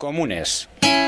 Comunes.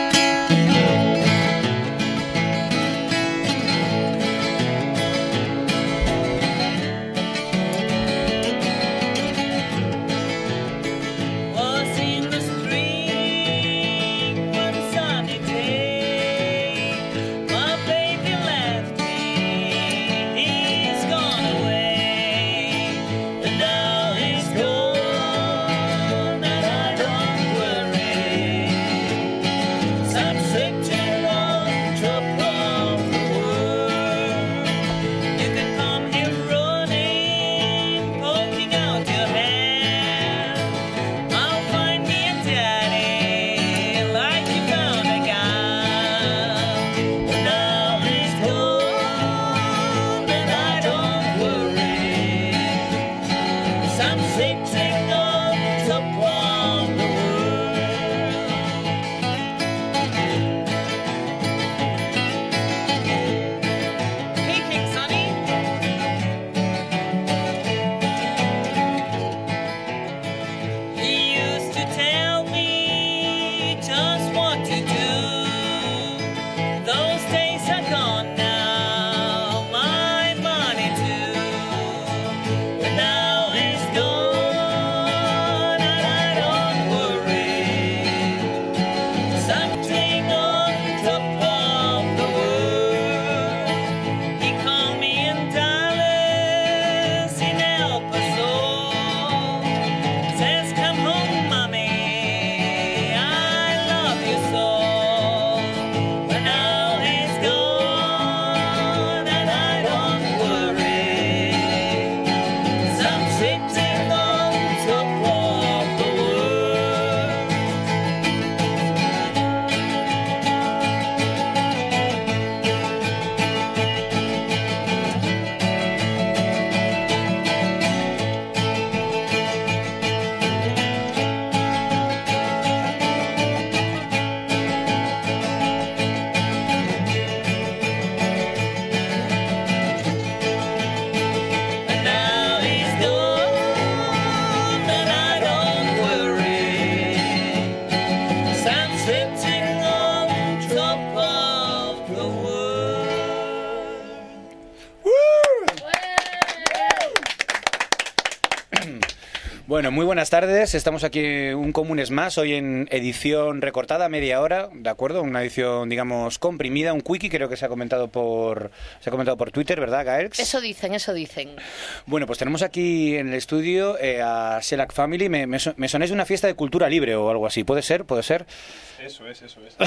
Bueno, muy buenas tardes. Estamos aquí un Comunes más, hoy en edición recortada, media hora, ¿de acuerdo? Una edición, digamos, comprimida, un quickie, creo que se ha comentado por Twitter, ¿verdad, Gaelx? Eso dicen, eso dicen. Bueno, pues tenemos aquí en el estudio a Shellac Family. Me sonáis de una fiesta de cultura libre o algo así, ¿puede ser? ¿Puede ser? Eso es.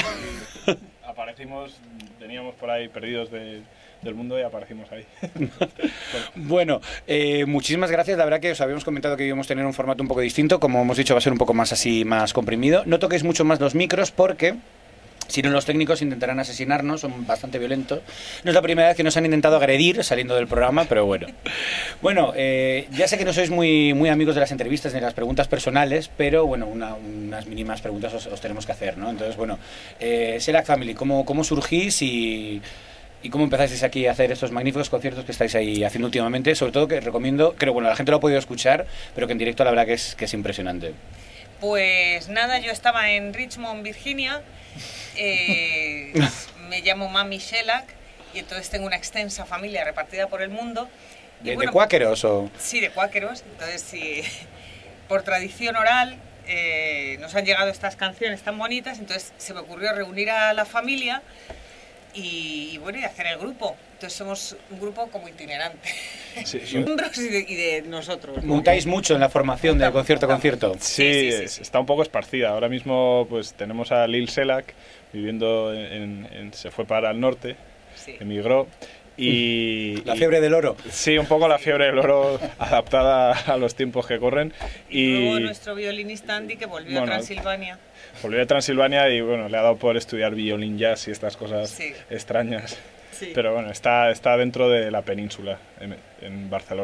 Aparecimos, veníamos por ahí perdidos del mundo y aparecimos ahí. Bueno, muchísimas gracias. La verdad que os habíamos comentado que íbamos a tener un formato un poco distinto. Como hemos dicho, va a ser un poco más así, más comprimido. No toquéis mucho más los micros porque si no, los técnicos intentarán asesinarnos, son bastante violentos. No es la primera vez que nos han intentado agredir saliendo del programa, pero bueno. Bueno, ya sé que no sois muy amigos de las entrevistas ni de las preguntas personales, pero bueno, unas mínimas preguntas os tenemos que hacer, ¿no? Entonces, bueno, Shellac Family, ¿cómo surgís y cómo empezasteis aquí a hacer estos magníficos conciertos que estáis ahí haciendo últimamente? Sobre todo que recomiendo, creo, bueno, la gente lo ha podido escuchar, pero que en directo la verdad que es impresionante. Pues nada, yo estaba en Richmond, Virginia, me llamo Mami Shellac y entonces tengo una extensa familia repartida por el mundo. Y ¿De cuáqueros o...? Sí, de cuáqueros. Entonces, sí, por tradición oral nos han llegado estas canciones tan bonitas, entonces se me ocurrió reunir a la familia y bueno, y hacer el grupo. Entonces somos un grupo como itinerante. Sí. Miembros y de nosotros, ¿no? ¿Montáis mucho en la formación de concierto a concierto? Sí, está un poco esparcida. Ahora mismo pues tenemos a Lil Shellac viviendo se fue para el norte, emigró. Y la fiebre del oro. Sí, un poco la fiebre del oro adaptada a los tiempos que corren. Y luego nuestro violinista Andy, que volvió a Transilvania. Volvió a Transilvania y bueno, le ha dado por estudiar violín jazz y estas cosas extrañas. Sí. Pero bueno, está dentro de la península, en Barcelona.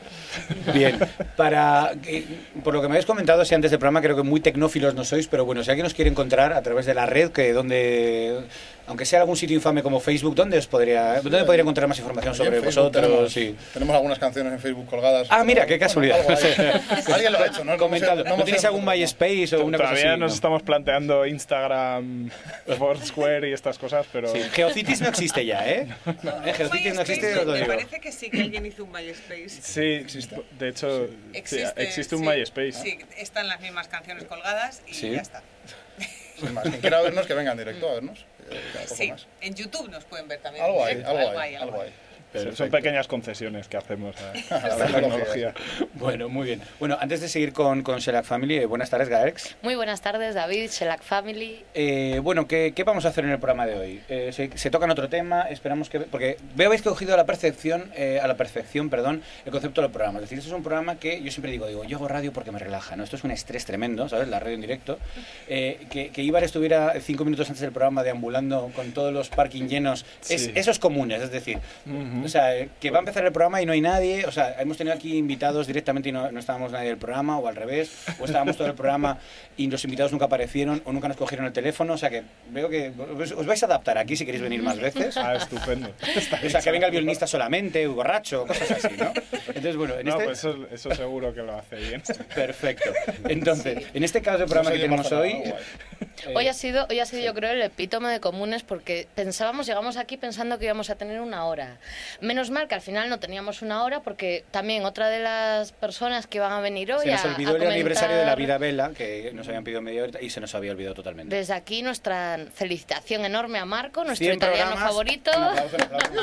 Bien, por lo que me habéis comentado así antes del programa, creo que muy tecnófilos no sois, pero bueno, si alguien nos quiere encontrar a través de la red, aunque sea algún sitio infame como Facebook, ¿dónde podría encontrar más información sobre vosotros? Tenemos algunas canciones en Facebook colgadas. Ah, mira, qué casualidad. Alguien lo ha hecho, ¿no? Comentado. ¿No tenéis algún MySpace o una cosa así? Todavía nos estamos planteando Instagram, Foursquare y estas cosas, pero... Sí. Geocities no existe ya, ¿eh? Geocities no existe, os lo digo. Me parece que sí, que alguien hizo un MySpace. Sí, existe. De hecho, existe un MySpace. Sí, están las mismas canciones colgadas y ya está. Sin más, quien quiera vernos que venga en directo a vernos. Sí, en YouTube nos pueden ver también. Algo hay. Son pequeñas concesiones que hacemos a la tecnología. Bueno, muy bien. Bueno, antes de seguir con Shellac Family, buenas tardes, Gaex. Muy buenas tardes, David, Shellac Family. Bueno, ¿qué vamos a hacer en el programa de hoy? Se tocan otro tema, esperamos que... Porque habéis cogido a la perfección, el concepto del programa. Es decir, esto es un programa que yo siempre digo, yo hago radio porque me relaja, ¿no? Esto es un estrés tremendo, ¿sabes? La radio en directo. Que Ibar estuviera 5 minutos antes del programa deambulando con todos los parking llenos, sí. Eso es comunes, es decir... O sea, que va a empezar el programa y no hay nadie. O sea, hemos tenido aquí invitados directamente y no estábamos nadie del programa, o al revés. O estábamos todo el programa y los invitados nunca aparecieron o nunca nos cogieron el teléfono. O sea, que veo que os vais a adaptar aquí si queréis venir más veces. Ah, estupendo. O sea, que venga el violinista solamente, borracho, cosas así, ¿no? Entonces, bueno, pues eso seguro que lo hace bien. Perfecto. Entonces, en este caso del programa que tenemos hoy... Hoy ha sido yo creo el epítome de comunes, porque llegamos aquí pensando que íbamos a tener una hora. Menos mal que al final no teníamos una hora, porque también otra de las personas que van a venir hoy se nos olvidó el aniversario de la vida Vela, que nos habían pedido media hora y se nos había olvidado totalmente. Desde aquí nuestra felicitación enorme a Marco, nuestro italiano favorito. Un aplauso.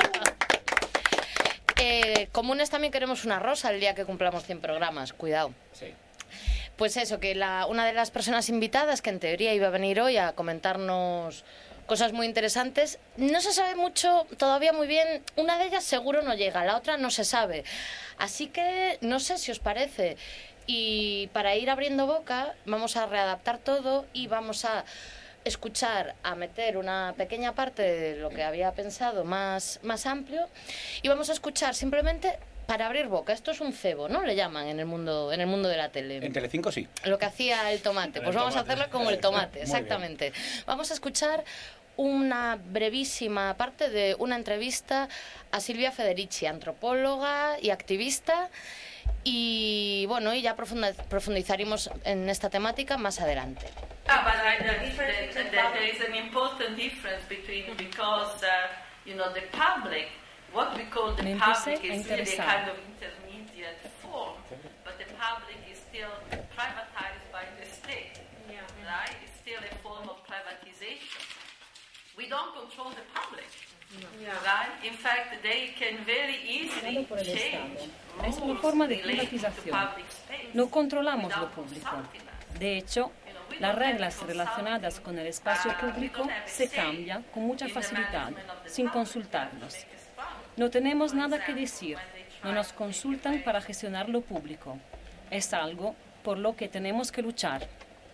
Comunes también queremos una rosa el día que cumplamos 100 programas, cuidado. Sí. Pues eso, que una de las personas invitadas, que en teoría iba a venir hoy a comentarnos cosas muy interesantes, no se sabe mucho todavía muy bien. Una de ellas seguro no llega, la otra no se sabe. Así que no sé si os parece. Y para ir abriendo boca, vamos a readaptar todo y vamos a meter una pequeña parte de lo que había pensado más amplio, y vamos a escuchar simplemente para abrir boca. Esto es un cebo, ¿no? Le llaman en el mundo de la tele. En Telecinco sí. Lo que hacía el tomate. Pues vamos a hacerlo como el tomate, exactamente. Vamos a escuchar una brevísima parte de una entrevista a Silvia Federici, antropóloga y activista. Y bueno, y ya profundizaremos en esta temática más adelante. There is an important difference because the public, what we call the public, is really a kind of intermediate form, but the public is still privatized by the state, right? It's still a form of privatization. We don't control the public. Right? In fact, they can very easily change es una forma de privatización. No controlamos lo público. De hecho, las reglas relacionadas con el espacio público se cambian con mucha facilidad, sin consultarnos. No tenemos nada que decir, no nos consultan para gestionar lo público. Es algo por lo que tenemos que luchar.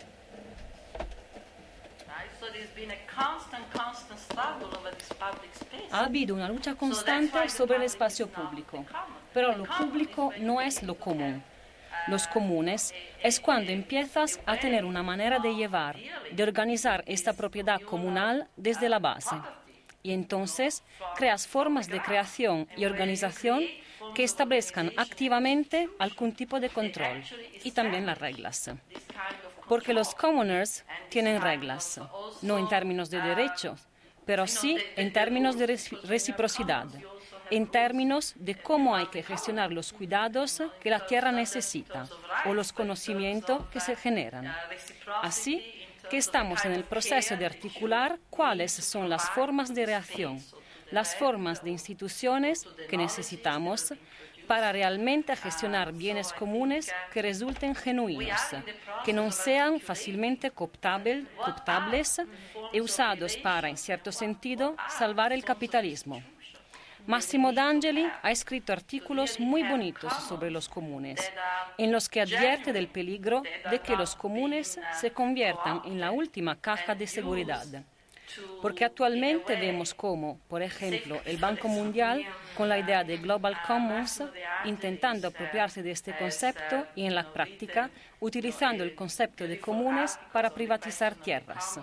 Ha habido una lucha constante sobre el espacio público, pero lo público no es lo común. Los comunes es cuando empiezas a tener una manera de llevar, de organizar esta propiedad comunal desde la base. Y entonces creas formas de creación y organización que establezcan activamente algún tipo de control y también las reglas. Porque los commoners tienen reglas, no en términos de derechos, pero sí en términos de reciprocidad, en términos de cómo hay que gestionar los cuidados que la tierra necesita o los conocimientos que se generan. Así que estamos en el proceso de articular cuáles son las formas de reacción, las formas de instituciones que necesitamos para realmente gestionar bienes comunes que resulten genuinos, que no sean fácilmente cooptables y usados para, en cierto sentido, salvar el capitalismo. Massimo D'Angeli ha escrito artículos muy bonitos sobre los comunes, en los que advierte del peligro de que los comunes se conviertan en la última caja de seguridad, Porque actualmente vemos cómo, por ejemplo, el Banco Mundial, con la idea de Global Commons, intentando apropiarse de este concepto y en la práctica, utilizando el concepto de comunes para privatizar tierras.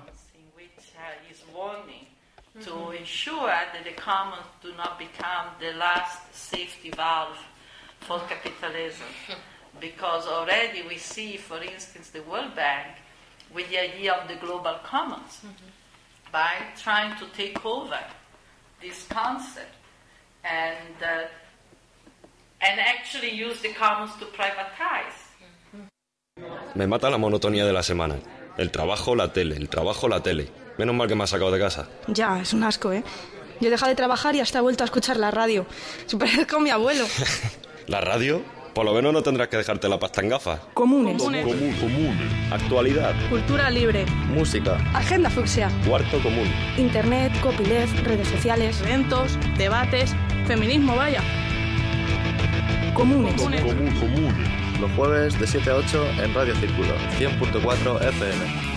To ensure that the commons do not become the last safety valve for capitalism. Because already we see, for instance, the World Bank with the idea of the global commons, by trying to take over this concept and actually use the commons to privatize. Me mata la monotonía de la semana. El trabajo, la tele, el trabajo, la tele. Menos mal que me has sacado de casa. Ya, es un asco, ¿eh? Yo he dejado de trabajar y hasta he vuelto a escuchar la radio. Superé con mi abuelo. ¿La radio? Por lo menos no tendrás que dejarte la pasta en gafas. Comunes. Comunes. Actualidad. Cultura libre. Música. Agenda fucsia. Cuarto común. Internet, copyleft, redes sociales. Eventos, debates, feminismo, vaya. Comunes. Comunes. Los jueves de 7 a 8 en Radio Círculo, 100.4 FM.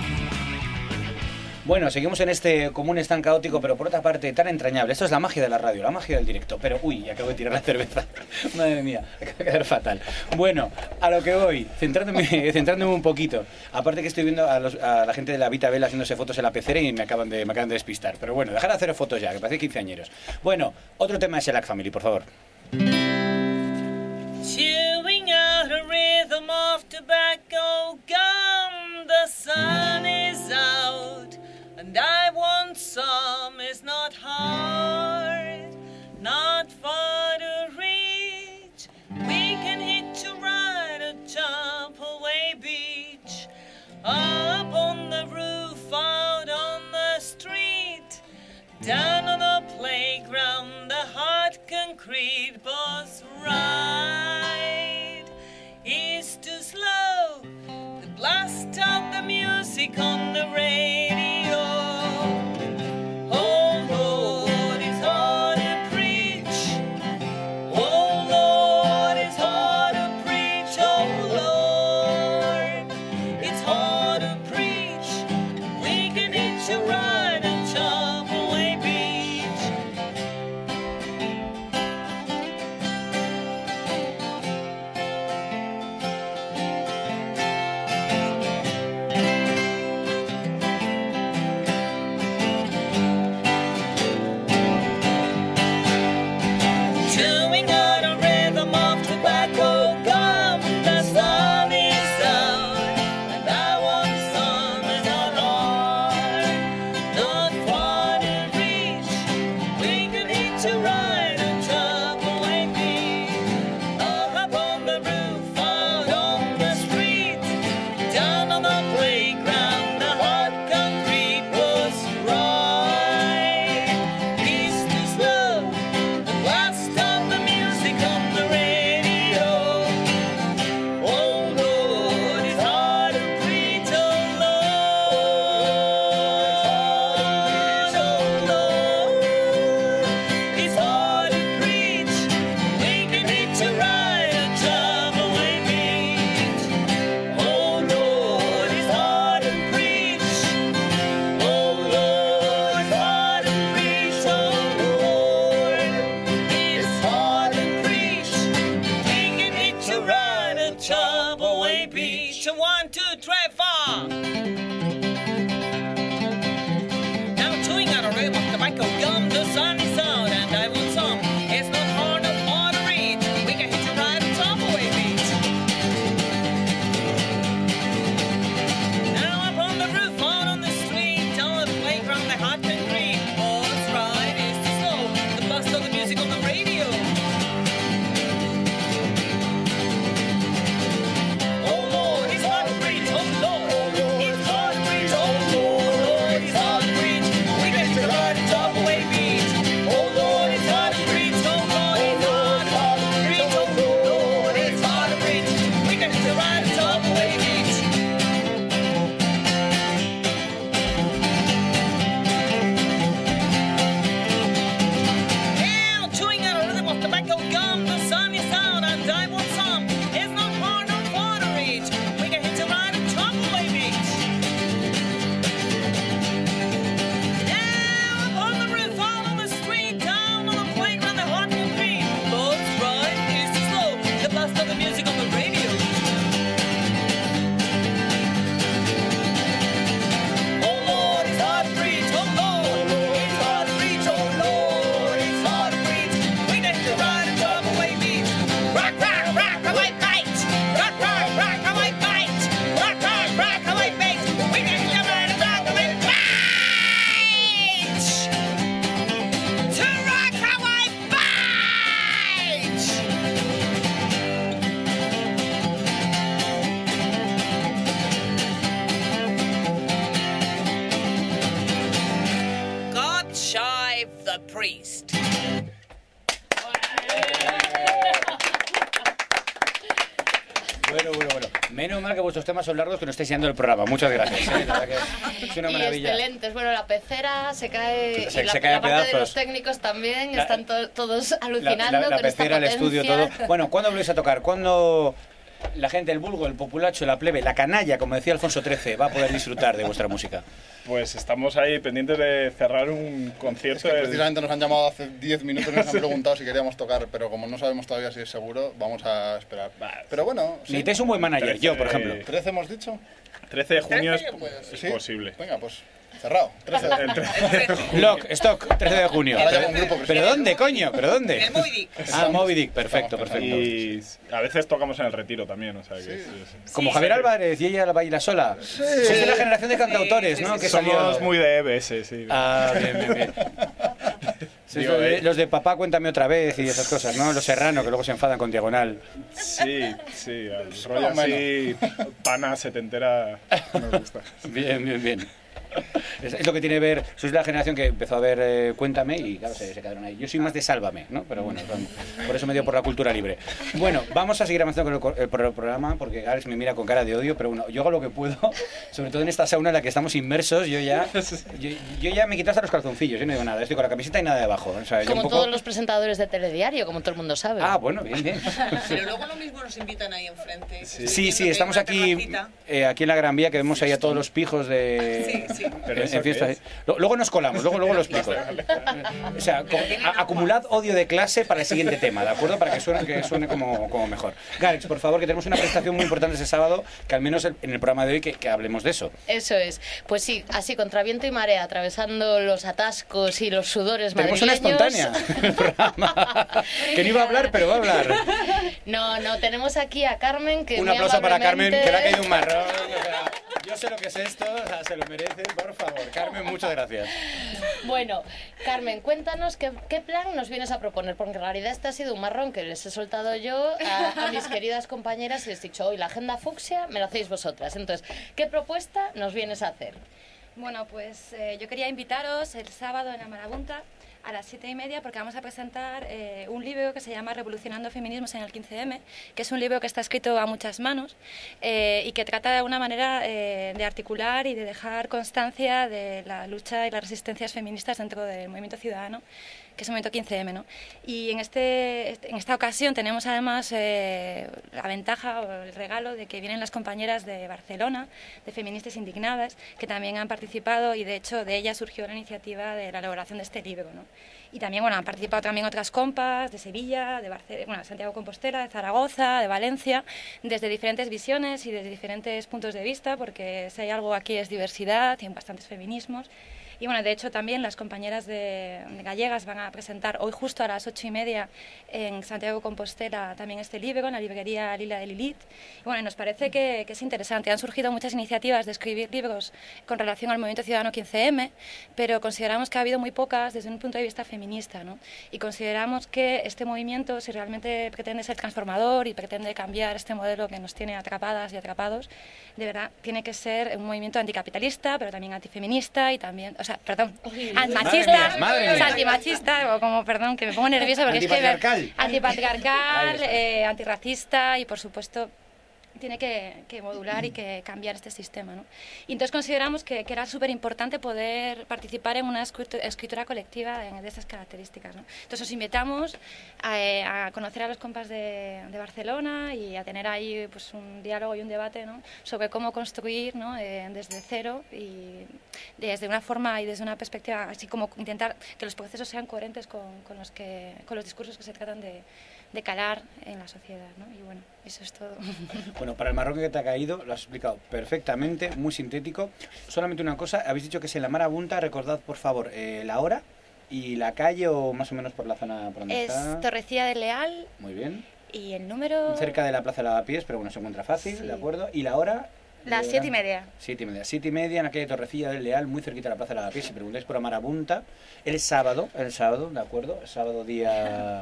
Bueno, seguimos en este común tan caótico, pero por otra parte tan entrañable. Esto es la magia de la radio, la magia del directo. Pero, uy, acabo de tirar la cerveza. Madre mía, acaba de quedar fatal. Bueno, a lo que voy, centrándome un poquito. Aparte que estoy viendo a la gente de la Vita Bella haciéndose fotos en la pecera y me acaban de despistar. Pero bueno, dejar de hacer fotos ya, que parece quinceañeros. Bueno, otro tema de Shellac Family, por favor. Chewing out a rhythm of tobacco gum, the sun is out, and I want some. It's not hard, not far to reach. We can hitch a ride at Chapelway Beach, up on the roof, out on the street, down on the playground, the hard concrete bus ride is too slow. The blast of the music on the radio. Oh Lord, it's hard to preach. Oh Lord, it's hard to preach. Oh Lord, it's hard to preach. We can hitch a ride at Chapelway Beach. a priest. Bueno. Menos mal que vuestros temas son largos, que no estáis yendo el programa. Muchas gracias. La verdad que es una maravilla. Excelentes. Bueno, la pecera se cae. Se y la cae a parte de pedazos. los técnicos también están todos alucinando. La con esta pecera, el estudio, potencia. todo. Bueno, ¿cuándo volvéis a tocar? ¿Cuándo la gente, el vulgo, el populacho, la plebe, la canalla, como decía Alfonso XIII, va a poder disfrutar de vuestra música? Pues estamos ahí pendientes de cerrar un concierto. Es que precisamente nos han llamado hace 10 minutos y nos han preguntado si queríamos tocar, pero como no sabemos todavía si es seguro, vamos a esperar. Pero bueno... Sí. Necesitáis un buen manager, 13 yo, por ejemplo. ¿13 hemos dicho? 13 de junio es ¿Sí? posible. Venga, pues cerrado. 13 de junio. Lock, stock, 13 de junio. Ahora ya con grupo ¿Pero dónde, coño? ¿Pero dónde? El Moby Dick. Ah, Moby Dick, perfecto. Y a veces tocamos en el retiro también, o sea que... Sí. Como Javier Álvarez y ella la baila sola. Sois de la generación de cantautores, ¿no? Que Somos salió... muy de EBS, sí. Ah, bien. Sois Digo, los de Papá, cuéntame otra vez y esas cosas, ¿no? Los Serrano, que luego se enfadan con Diagonal. Sí, el rollo así, pana setentera, nos gusta. Bien. Es lo que tiene que ver, sois la generación que empezó a ver Cuéntame y claro, se quedaron ahí. Yo soy más de Sálvame, ¿no? Pero bueno, por eso me dio por la cultura libre. Bueno, vamos a seguir avanzando con el programa porque Alex me mira con cara de odio, pero bueno, yo hago lo que puedo, sobre todo en esta sauna en la que estamos inmersos, yo ya me quito hasta los calzoncillos, yo no digo nada, estoy con la camiseta y nada debajo. O sea, Como un poco... todos los presentadores de Telediario, como todo el mundo sabe. Ah, bueno, bien. Pero luego lo mismo nos invitan ahí enfrente. Sí, estamos aquí en la Gran Vía, que vemos ahí a todos los pijos de... Sí. En fiestas. Luego nos colamos, luego lo explico. O sea, acumulad odio de clase para el siguiente tema, ¿de acuerdo? Para que suene como mejor. Galex, por favor, que tenemos una prestación muy importante ese sábado, que al menos en el programa de hoy que hablemos de eso. Eso es. Pues sí, así contra viento y marea, atravesando los atascos y los sudores tenemos madrileños. Tenemos una espontánea en el programa. Que no iba a hablar, pero va a hablar. No, tenemos aquí a Carmen, que un aplauso para Carmen, que le ha caído un marrón. O sea, yo sé lo que es esto, o sea, se lo merecen, por favor. Carmen, muchas gracias. Bueno, Carmen, cuéntanos qué plan nos vienes a proponer, porque en realidad este ha sido un marrón que les he soltado yo a mis queridas compañeras y les he dicho, hoy la agenda fucsia me la hacéis vosotras. Entonces, ¿qué propuesta nos vienes a hacer? Bueno, pues yo quería invitaros el sábado en la Marabunta a las 7:30 porque vamos a presentar un libro que se llama Revolucionando Feminismos en el 15M, que es un libro que está escrito a muchas manos y que trata de una manera de articular y de dejar constancia de la lucha y las resistencias feministas dentro del movimiento ciudadano, que es el movimiento 15M, ¿no? Y en esta ocasión tenemos además la ventaja o el regalo de que vienen las compañeras de Barcelona, de Feministas Indignadas, que también han participado y de hecho de ellas surgió la iniciativa de la elaboración de este libro, ¿no? Y también, han participado también otras compas de Sevilla, de Barcelona, Santiago de Compostela, de Zaragoza, de Valencia, desde diferentes visiones y desde diferentes puntos de vista, porque si hay algo aquí es diversidad, tienen bastantes feminismos. Y bueno, de hecho también las compañeras de gallegas van a presentar hoy justo a las 8:30 en Santiago de Compostela también este libro, en la librería Lila de Lilith. Y bueno, nos parece que es interesante. Han surgido muchas iniciativas de escribir libros con relación al movimiento ciudadano 15M, pero consideramos que ha habido muy pocas desde un punto de vista feminista, ¿no? Y consideramos que este movimiento, si realmente pretende ser transformador y pretende cambiar este modelo que nos tiene atrapadas y atrapados, de verdad tiene que ser un movimiento anticapitalista, pero también antifeminista y también... machista, antimachista, o como, perdón, que me pongo nerviosa porque antipatriarcal, antirracista y por supuesto tiene que modular y que cambiar este sistema, ¿no? Y entonces consideramos que era súper importante poder participar en una escritura colectiva de estas características, ¿no? Entonces os invitamos a conocer a los compas de Barcelona y a tener ahí pues, un diálogo y un debate, ¿no? Sobre cómo construir, ¿no? Desde cero y desde una forma y desde una perspectiva, así como intentar que los procesos sean coherentes con los discursos que se tratan de calar en la sociedad, ¿no? Y bueno, eso es todo. Bueno, para el marrón que te ha caído, lo has explicado perfectamente, muy sintético. Solamente una cosa, habéis dicho que es en la Marabunta, recordad por favor la hora y la calle o más o menos por la zona por donde está. Es Torrecilla del Leal. Muy bien. Y el número... Cerca de la Plaza de Lavapiés, pero bueno, se encuentra fácil, sí. ¿De acuerdo? ¿Y la hora? Las 7:30. 7:30. 7:30 en la calle Torrecilla del Leal, muy cerquita de la Plaza de Lavapiés. Si preguntáis por la Marabunta, el sábado, ¿de acuerdo? El sábado día...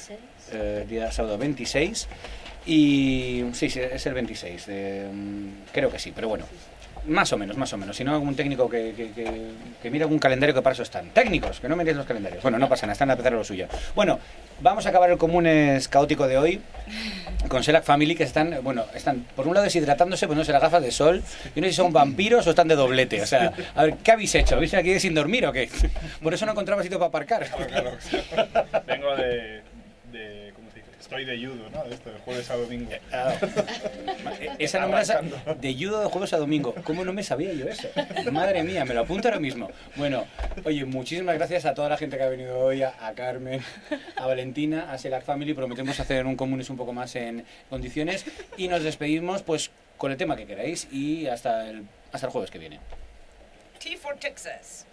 26. Día sábado 26. Y sí, es el 26. Creo que sí, pero bueno. Más o menos. Si no, algún técnico que mire algún calendario, que para eso están. Técnicos, que no miréis los calendarios. Bueno, no pasa nada, están a empezar lo suyo. Bueno, vamos a acabar el Comunes caótico de hoy con Shellac Family, que están por un lado deshidratándose, poniéndose las gafas de sol. Yo no sé si son vampiros o están de doblete. O sea, a ver, ¿qué habéis hecho? ¿Habéis aquí sin dormir o qué? Por eso no encontraba sitio para aparcar. Claro. Vengo de ¿cómo se dice? Estoy de judo, ¿no? De esto, de jueves a domingo. Esa no me la de judo de jueves a domingo. ¿Cómo no me sabía yo eso? Madre mía, me lo apunto ahora mismo. Bueno, oye, muchísimas gracias a toda la gente que ha venido hoy, a Carmen, a Valentina, a Shellac Family. Prometemos hacer un Comunes un poco más en condiciones y nos despedimos pues con el tema que queráis y hasta el jueves que viene. T for Texas.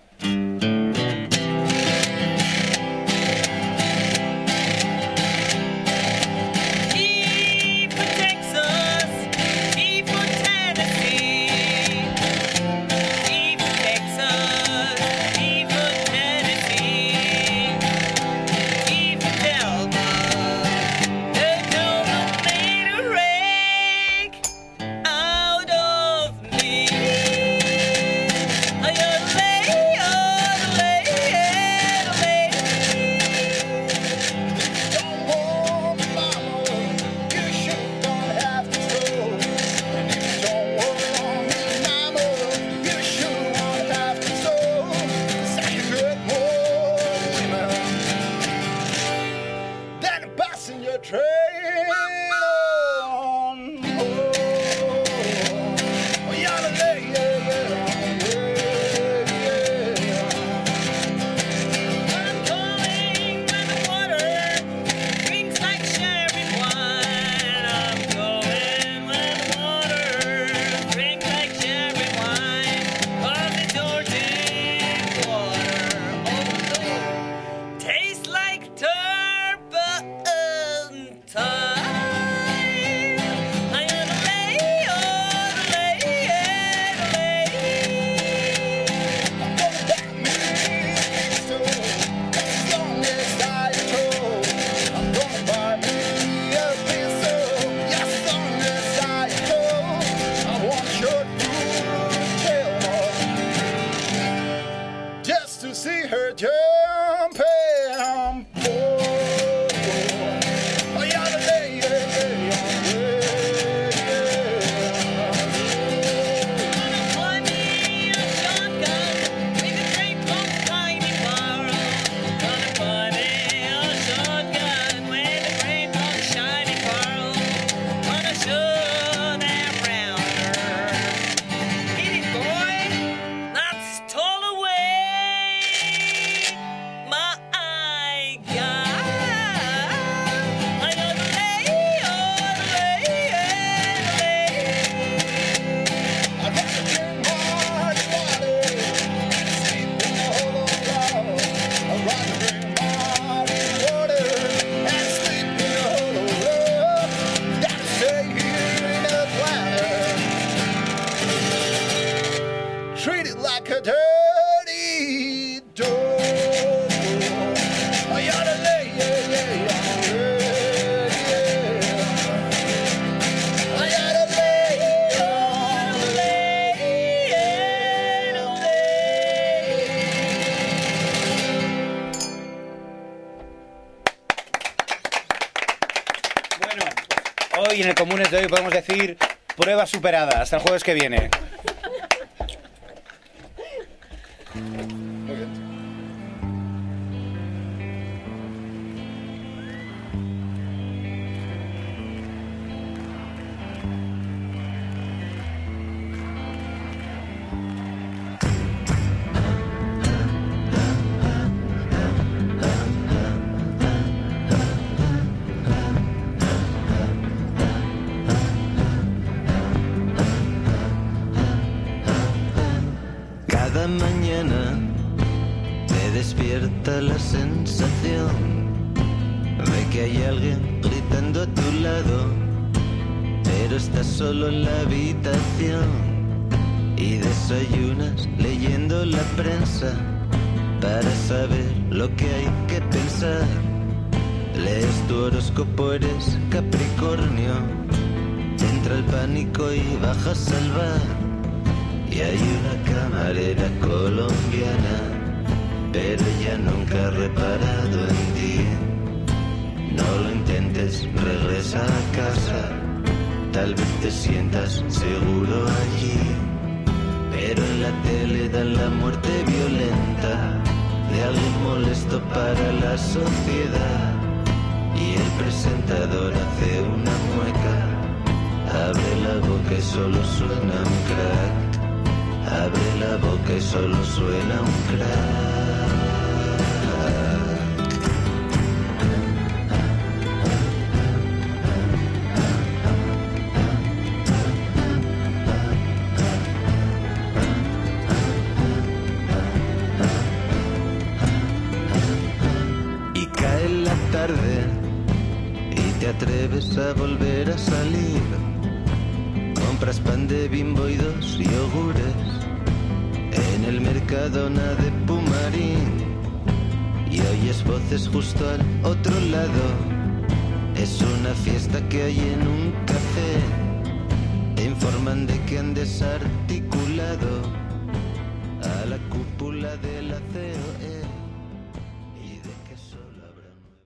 Hoy en el Comunes de hoy podemos decir prueba superada. Hasta el jueves que viene. Cada mañana te despierta la sensación de que hay alguien gritando a tu lado, pero estás solo en la habitación y desayunas leyendo la prensa para saber lo que hay que pensar. Lees tu horóscopo, eres Capricornio, entra el pánico y bajas al bar. Y hay una camarera colombiana, pero ella nunca ha reparado en ti. No lo intentes, regresa a casa, tal vez te sientas seguro allí. Pero en la tele dan la muerte violenta de alguien molesto para la sociedad. Y el presentador hace una mueca, abre la boca y solo suena un crack. Abre la boca y solo suena un crack. Y cae la tarde y te atreves a volver a salir. Compras pan de Bimbo y 2 yogures en el Mercadona de Pumarín. Y oyes voces justo al otro lado. Es una fiesta que hay en un café. Te informan de que han desarticulado a la cúpula de